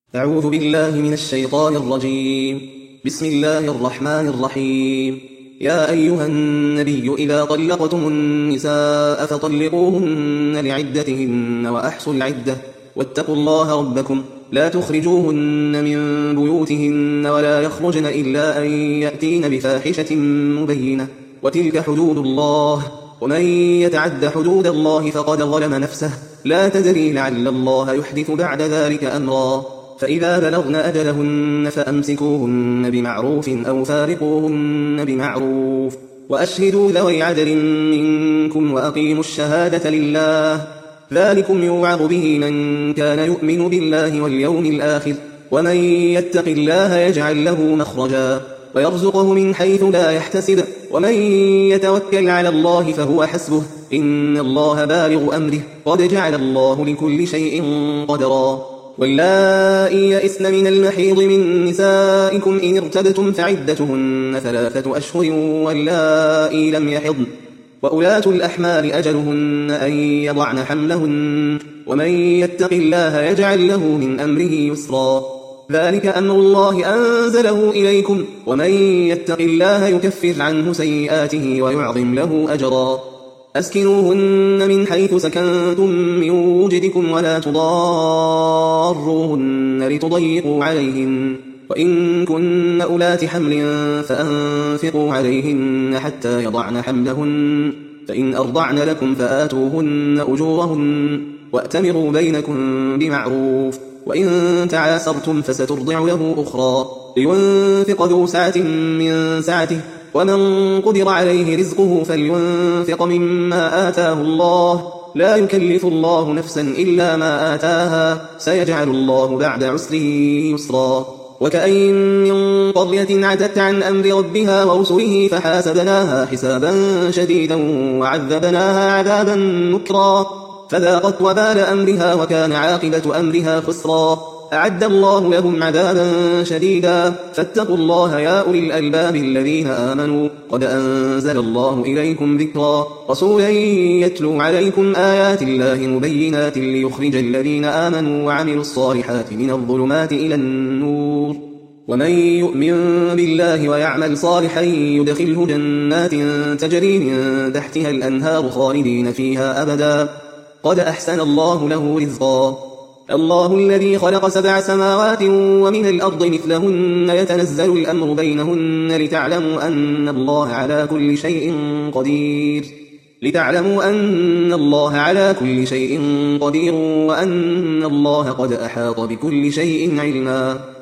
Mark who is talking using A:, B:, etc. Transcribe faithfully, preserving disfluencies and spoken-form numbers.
A: أعوذ بالله من الشيطان الرجيم. بسم الله الرحمن الرحيم. يا أيها النبي إذا طلقتم النساء فطلقوهن لعدتهن وأحصوا العدة واتقوا الله ربكم لا تخرجوهن من بيوتهن ولا يخرجن إلا أن يأتين بفاحشة مبينة وتلك حدود الله ومن يتعد حدود الله فقد ظلم نفسه لا تدري لعل الله يحدث بعد ذلك أمرا. فإذا بلغن أجلهن فأمسكوهن بمعروف أو فارقوهن بمعروف وأشهدوا ذوي عدل منكم وأقيموا الشهادة لله ذلكم يوعظ به من كان يؤمن بالله واليوم الآخر ومن يتق الله يجعل له مخرجا ويرزقه من حيث لا يحتسب ومن يتوكل على الله فهو حسبه إن الله بالغ أمره قد جعل الله لكل شيء قدرا. واللائي يئسن من المحيض من نسائكم إن ارتبتم فعدتهن ثلاثة أشهر واللائي لم يحضن وأولاة الأحمال أجلهن أن يضعن حملهن ومن يتق الله يجعل له من أمره يسرا ذلك أمر الله أنزله إليكم ومن يتق الله يكفر عنه سيئاته ويعظم له أجرا. أسكنوهن من حيث سكنتم من وجدكم ولا تضاروهن لتضيقوا عليهن وإن كن أولات حمل فأنفقوا عليهن حتى يضعن حملهن فإن أرضعن لكم فآتوهن أجورهن وأتمروا بينكم بمعروف وإن تعاسرتم فسترضع له أخرى لينفق ذو سعة من سعته ومن قدر عليه رزقه فلينفق مما آتاه الله لا يكلف الله نفسا إلا ما آتاها سيجعل الله بعد عسره يسرا. وكأين من قرية عتت عن أمر ربها ورسله فحاسبناها حسابا شديدا وعذبناها عذابا نكرا فذاقت وبال أمرها وكان عاقبة أمرها خسرا. أعد الله لهم عذابا شديدا فاتقوا الله يا أولي الألباب الذين آمنوا قد أنزل الله إليكم ذكرا رسولا يتلو عليكم آيات الله مبينات ليخرج الذين آمنوا وعملوا الصالحات من الظلمات إلى النور ومن يؤمن بالله ويعمل صالحا يدخله جنات تجري من تحتها الأنهار خالدين فيها أبدا قد أحسن الله له رزقا. الله الذي خلق سبع سماوات ومن الأرض مثلهن يتنزل الأمر بينهن لتعلموا أن الله على كل شيء قدير لتعلموا أن الله على كل شيء قدير وأن الله قد أحاط بكل شيء علما.